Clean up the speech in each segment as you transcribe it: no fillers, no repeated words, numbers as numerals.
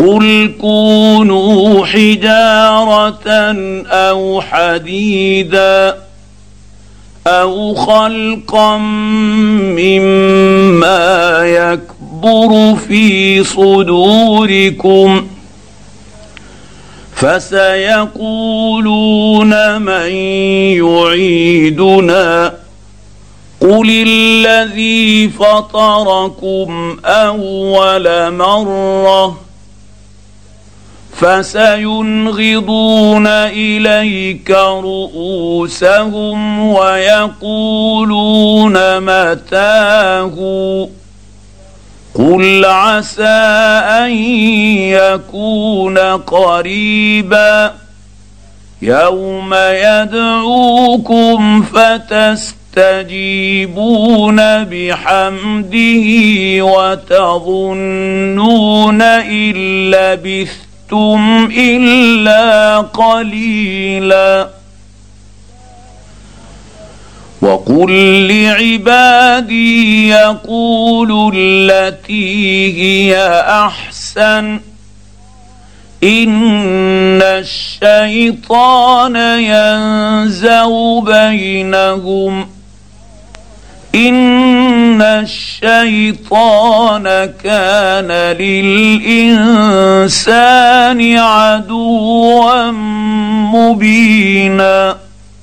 قل كونوا حجارة أو حديدا أو خلقا مما يكبر في صدوركم فسيقولون من يعيدنا قل الذي فطركم أول مرة فسينغضون إليك رؤوسهم ويقولون متاه قل عسى أن يكون قريبا يوم يدعوكم فتستجيبون بحمده وتظنون إن لبثتم إلا قليلا وقل لعبادي يقولوا التي هي أحسن إن الشيطان ينزغ بينهم إن الشيطان كان للإنسان عدوا مبينا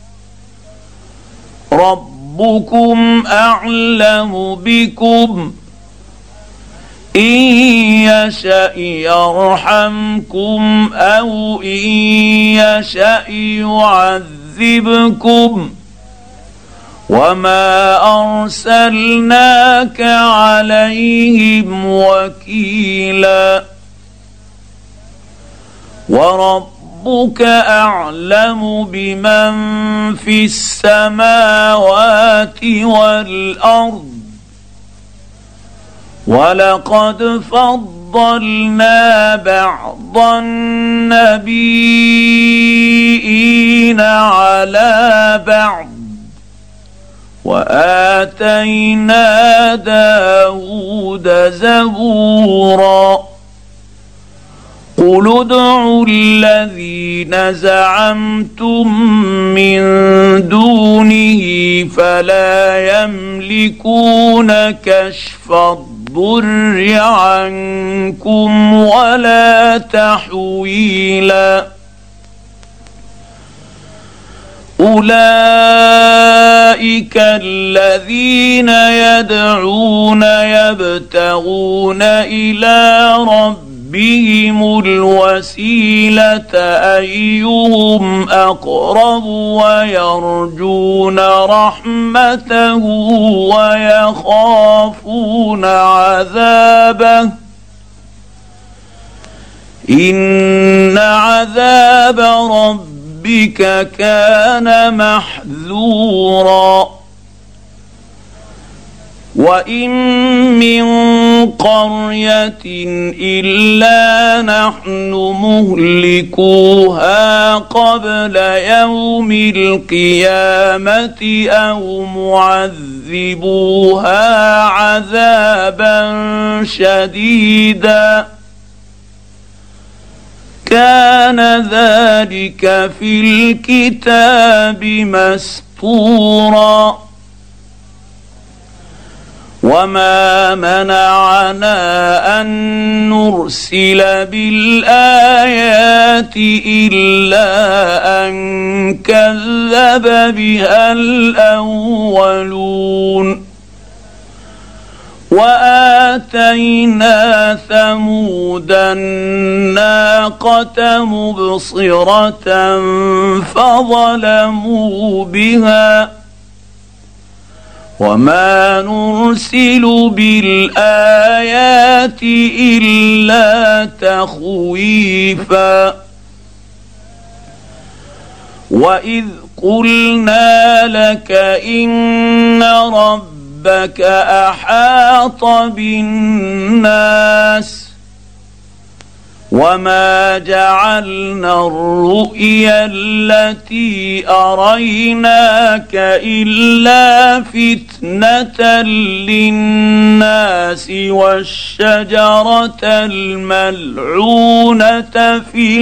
ربكم أعلم بكم إن يشأ يرحمكم أو إن يشأ يعذبكم وما أرسلناك عليهم وكيلا وربك أعلم بمن في السماوات والأرض ولقد فضلنا بعض النبيين على بعض وآتينا داود زبورا قل ادعوا الذين زعمتم من دونه فلا يملكون كشف الضر عنكم ولا تحويلا أولئك الذين يدعون يبتغون إلى ربهم الوسيلة أيهم أقرب ويرجون رحمته ويخافون عذابه إن عذاب ربك كان محذورا وإن من قرية إلا نحن مهلكوها قبل يوم القيامة أو معذبوها عذابا شديدا كان ذلك في الكتاب مسطورا وما منعنا أن نرسل بالآيات إلا أن كذب بها الأولون وآتينا ثمود الناقة مبصرة فظلموا بها وما نرسل بالآيات إلا تخويفا وإذ قلنا لك إن ربك أحاط بالناس وما جعلنا الرؤيا التي اريناك الا فتنه للناس والشجره الملعونه في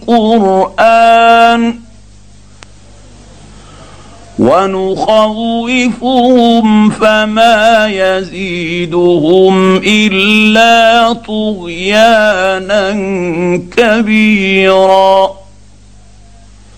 القران ونخوفهم فما يزيدهم الا طغيانا كبيرا.